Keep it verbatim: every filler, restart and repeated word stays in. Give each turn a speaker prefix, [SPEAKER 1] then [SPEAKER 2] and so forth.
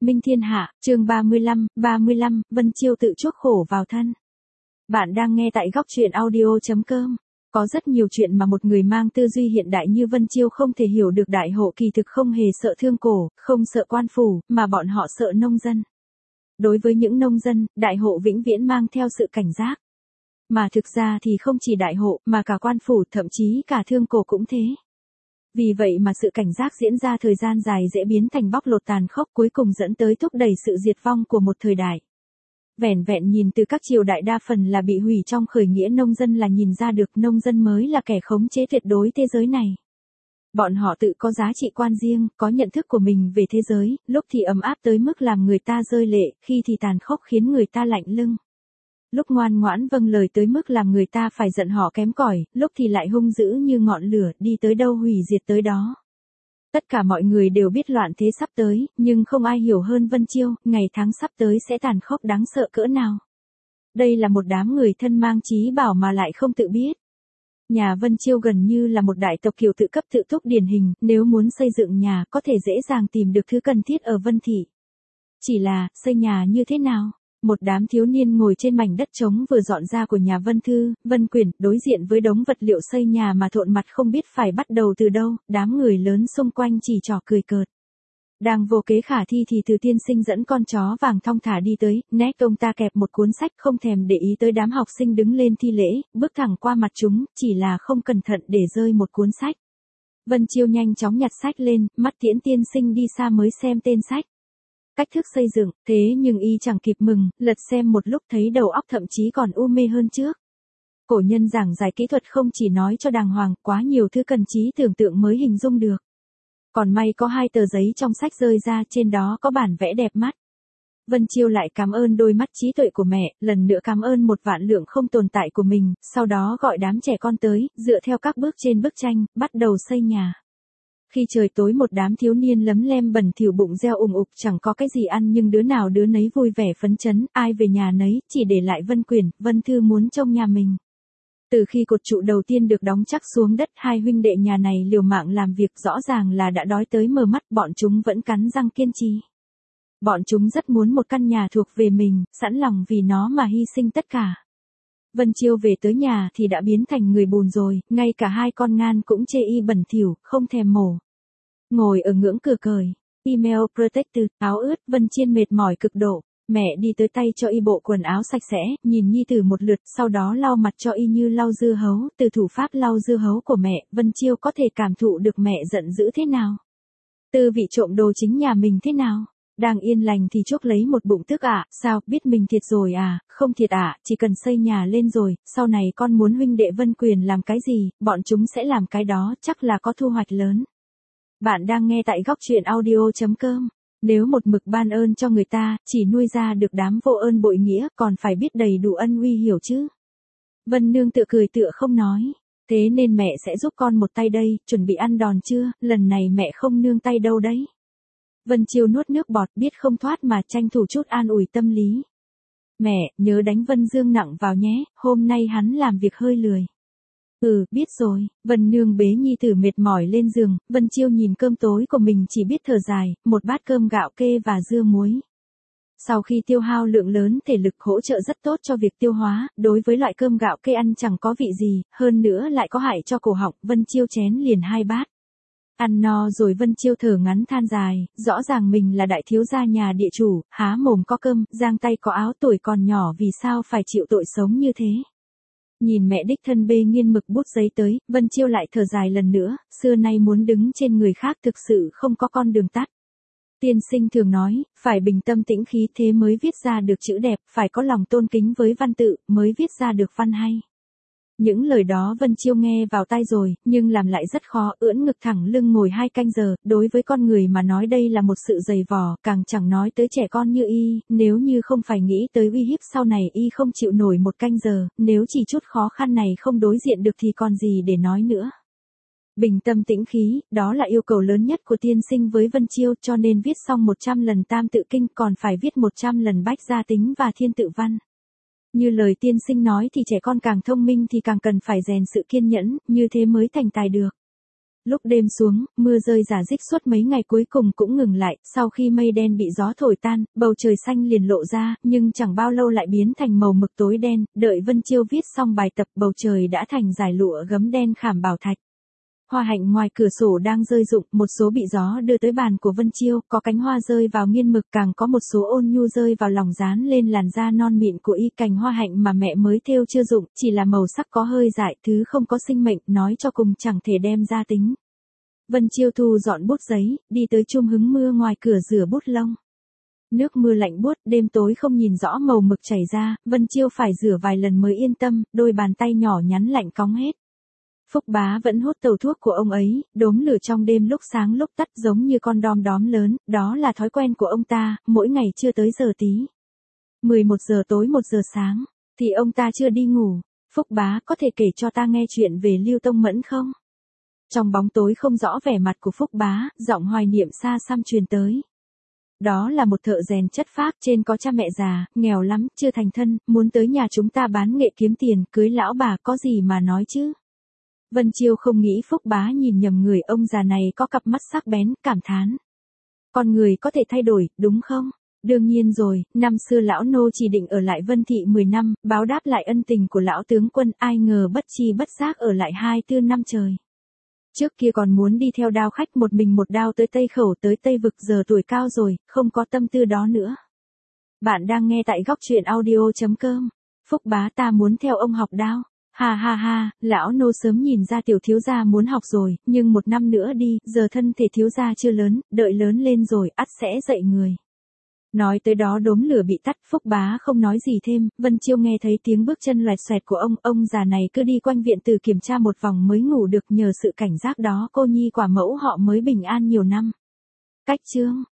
[SPEAKER 1] Minh thiên hạ, chương ba mươi lăm, ba mươi lăm, Vân Chiêu tự chuốc khổ vào thân. Bạn đang nghe tại góc truyện audio chấm com. Có rất nhiều chuyện mà một người mang tư duy hiện đại như Vân Chiêu không thể hiểu được. Đại hộ kỳ thực không hề sợ thương cổ, không sợ quan phủ, mà bọn họ sợ nông dân. Đối với những nông dân, đại hộ vĩnh viễn mang theo sự cảnh giác. Mà thực ra thì không chỉ đại hộ, mà cả quan phủ, thậm chí cả thương cổ cũng thế. Vì vậy mà sự cảnh giác diễn ra thời gian dài dễ biến thành bóc lột tàn khốc, cuối cùng dẫn tới thúc đẩy sự diệt vong của một thời đại. Vẻn vẹn nhìn từ các triều đại đa phần là bị hủy trong khởi nghĩa nông dân là nhìn ra được nông dân mới là kẻ khống chế tuyệt đối thế giới này. Bọn họ tự có giá trị quan riêng, có nhận thức của mình về thế giới, lúc thì ấm áp tới mức làm người ta rơi lệ, khi thì tàn khốc khiến người ta lạnh lưng. Lúc ngoan ngoãn vâng lời tới mức làm người ta phải giận họ kém cỏi, lúc thì lại hung dữ như ngọn lửa, đi tới đâu hủy diệt tới đó. Tất cả mọi người đều biết loạn thế sắp tới, nhưng không ai hiểu hơn Vân Chiêu, ngày tháng sắp tới sẽ tàn khốc đáng sợ cỡ nào. Đây là một đám người thân mang chí bảo mà lại không tự biết. Nhà Vân Chiêu gần như là một đại tộc kiểu tự cấp tự túc điển hình, nếu muốn xây dựng nhà có thể dễ dàng tìm được thứ cần thiết ở Vân Thị. Chỉ là, xây nhà như thế nào? Một đám thiếu niên ngồi trên mảnh đất trống vừa dọn ra của nhà Vân Thư, Vân Quyển, đối diện với đống vật liệu xây nhà mà thộn mặt không biết phải bắt đầu từ đâu, đám người lớn xung quanh chỉ trỏ cười cợt. Đang vô kế khả thi thì Từ tiên sinh dẫn con chó vàng thong thả đi tới, nét ông ta kẹp một cuốn sách không thèm để ý tới đám học sinh đứng lên thi lễ, bước thẳng qua mặt chúng, chỉ là không cẩn thận để rơi một cuốn sách. Vân Chiêu nhanh chóng nhặt sách lên, mắt Tiễn tiên sinh đi xa mới xem tên sách. Cách thức xây dựng, thế nhưng y chẳng kịp mừng, lật xem một lúc thấy đầu óc thậm chí còn u mê hơn trước. Cổ nhân giảng giải kỹ thuật không chỉ nói cho đàng hoàng, quá nhiều thứ cần trí tưởng tượng mới hình dung được. Còn may có hai tờ giấy trong sách rơi ra, trên đó có bản vẽ đẹp mắt. Vân Chiêu lại cảm ơn đôi mắt trí tuệ của mẹ, lần nữa cảm ơn một vạn lượng không tồn tại của mình, sau đó gọi đám trẻ con tới, dựa theo các bước trên bức tranh, bắt đầu xây nhà. Khi trời tối một đám thiếu niên lấm lem bẩn thỉu bụng reo ùng ục chẳng có cái gì ăn nhưng đứa nào đứa nấy vui vẻ phấn chấn, ai về nhà nấy, chỉ để lại Vân Quyển, Vân Thư muốn trông nhà mình. Từ khi cột trụ đầu tiên được đóng chắc xuống đất, hai huynh đệ nhà này liều mạng làm việc, rõ ràng là đã đói tới mờ mắt, bọn chúng vẫn cắn răng kiên trì. Bọn chúng rất muốn một căn nhà thuộc về mình, sẵn lòng vì nó mà hy sinh tất cả. Vân Chiêu về tới nhà thì đã biến thành người bùn rồi, ngay cả hai con ngan cũng chê y bẩn thỉu, không thèm mổ. Ngồi ở ngưỡng cửa cởi, email protected, áo ướt, Vân Chiên mệt mỏi cực độ. Mẹ đi tới tay cho y bộ quần áo sạch sẽ, nhìn nhi tử một lượt, sau đó lau mặt cho y như lau dưa hấu. Từ thủ pháp lau dưa hấu của mẹ, Vân Chiêu có thể cảm thụ được mẹ giận dữ thế nào. Tư vị trộm đồ chính nhà mình thế nào. Đang yên lành thì chuốc lấy một bụng tức ạ, à, sao, biết mình thiệt rồi à, không thiệt ạ, à, chỉ cần xây nhà lên rồi, sau này con muốn huynh đệ Vân Quyền làm cái gì, bọn chúng sẽ làm cái đó, chắc là có thu hoạch lớn. Bạn đang nghe tại góc truyện audio chấm com. Nếu một mực ban ơn cho người ta, chỉ nuôi ra được đám vô ơn bội nghĩa, còn phải biết đầy đủ ân uy hiểu chứ. Vân Nương tự cười tựa không nói. Thế nên mẹ sẽ giúp con một tay đây, chuẩn bị ăn đòn chưa, lần này mẹ không nương tay đâu đấy. Vân Chiêu nuốt nước bọt, biết không thoát mà tranh thủ chút an ủi tâm lý. Mẹ, nhớ đánh Vân Dương nặng vào nhé, hôm nay hắn làm việc hơi lười. Ừ, biết rồi. Vân Nương bế nhi tử mệt mỏi lên giường, Vân Chiêu nhìn cơm tối của mình chỉ biết thở dài, một bát cơm gạo kê và dưa muối. Sau khi tiêu hao lượng lớn thể lực hỗ trợ rất tốt cho việc tiêu hóa, đối với loại cơm gạo kê ăn chẳng có vị gì, hơn nữa lại có hại cho cổ họng, Vân Chiêu chén liền hai bát. Ăn no rồi Vân Chiêu thở ngắn than dài, rõ ràng mình là đại thiếu gia nhà địa chủ, há mồm có cơm, giang tay có áo, tuổi còn nhỏ vì sao phải chịu tội sống như thế. Nhìn mẹ đích thân bê nghiên mực bút giấy tới, Vân Chiêu lại thở dài lần nữa, xưa nay muốn đứng trên người khác thực sự không có con đường tắt. Tiên sinh thường nói, phải bình tâm tĩnh khí thế mới viết ra được chữ đẹp, phải có lòng tôn kính với văn tự, mới viết ra được văn hay. Những lời đó Vân Chiêu nghe vào tai rồi, nhưng làm lại rất khó, ưỡn ngực thẳng lưng ngồi hai canh giờ, đối với con người mà nói đây là một sự dày vò, càng chẳng nói tới trẻ con như y, nếu như không phải nghĩ tới uy hiếp sau này y không chịu nổi một canh giờ, nếu chỉ chút khó khăn này không đối diện được thì còn gì để nói nữa. Bình tâm tĩnh khí, đó là yêu cầu lớn nhất của tiên sinh với Vân Chiêu, cho nên viết xong một trăm lần tam tự kinh còn phải viết một trăm lần bách gia tính và thiên tự văn. Như lời tiên sinh nói thì trẻ con càng thông minh thì càng cần phải rèn sự kiên nhẫn, như thế mới thành tài được. Lúc đêm xuống, mưa rơi rả rích suốt mấy ngày cuối cùng cũng ngừng lại, sau khi mây đen bị gió thổi tan, bầu trời xanh liền lộ ra, nhưng chẳng bao lâu lại biến thành màu mực tối đen, đợi Vân Chiêu viết xong bài tập bầu trời đã thành dải lụa gấm đen khảm bảo thạch. Hoa hạnh ngoài cửa sổ đang rơi rụng, một số bị gió đưa tới bàn của Vân Chiêu, có cánh hoa rơi vào nghiên mực, càng có một số ôn nhu rơi vào lòng dán lên làn da non mịn của y. Cành hoa hạnh mà mẹ mới thêu chưa rụng, chỉ là màu sắc có hơi dại, thứ không có sinh mệnh, nói cho cùng chẳng thể đem ra tính. Vân Chiêu thu dọn bút giấy, đi tới chum hứng mưa ngoài cửa rửa bút lông. Nước mưa lạnh buốt, đêm tối không nhìn rõ màu mực chảy ra, Vân Chiêu phải rửa vài lần mới yên tâm, đôi bàn tay nhỏ nhắn lạnh cóng hết. Phúc Bá vẫn hút tàu thuốc của ông ấy, đốm lửa trong đêm lúc sáng lúc tắt giống như con đom đóm lớn, đó là thói quen của ông ta, mỗi ngày chưa tới giờ tí. mười một giờ tối một giờ sáng, thì ông ta chưa đi ngủ. Phúc Bá có thể kể cho ta nghe chuyện về Lưu Tông Mẫn không? Trong bóng tối không rõ vẻ mặt của Phúc Bá, giọng hoài niệm xa xăm truyền tới. Đó là một thợ rèn chất phác, trên có cha mẹ già, nghèo lắm, chưa thành thân, muốn tới nhà chúng ta bán nghệ kiếm tiền, cưới lão bà có gì mà nói chứ. Vân Chiêu không nghĩ Phúc Bá nhìn nhầm người, ông già này có cặp mắt sắc bén, cảm thán. Con người có thể thay đổi, đúng không? Đương nhiên rồi, năm xưa lão nô chỉ định ở lại Vân Thị mười năm, báo đáp lại ân tình của lão tướng quân, ai ngờ bất chi bất giác ở lại hai tư năm trời. Trước kia còn muốn đi theo đao khách một mình một đao tới Tây Khẩu tới Tây Vực, giờ tuổi cao rồi, không có tâm tư đó nữa. Bạn đang nghe tại góc truyện audio chấm com. Phúc Bá ta muốn theo ông học đao. Ha ha ha, lão nô sớm nhìn ra tiểu thiếu gia muốn học rồi, nhưng một năm nữa đi, giờ thân thể thiếu gia chưa lớn, đợi lớn lên rồi, ắt sẽ dạy người. Nói tới đó đốm lửa bị tắt, Phúc Bá không nói gì thêm, Vân Chiêu nghe thấy tiếng bước chân loẹt xoẹt của ông, ông già này cứ đi quanh viện từ kiểm tra một vòng mới ngủ được, nhờ sự cảnh giác đó cô nhi quả mẫu họ mới bình an nhiều năm. Cách chương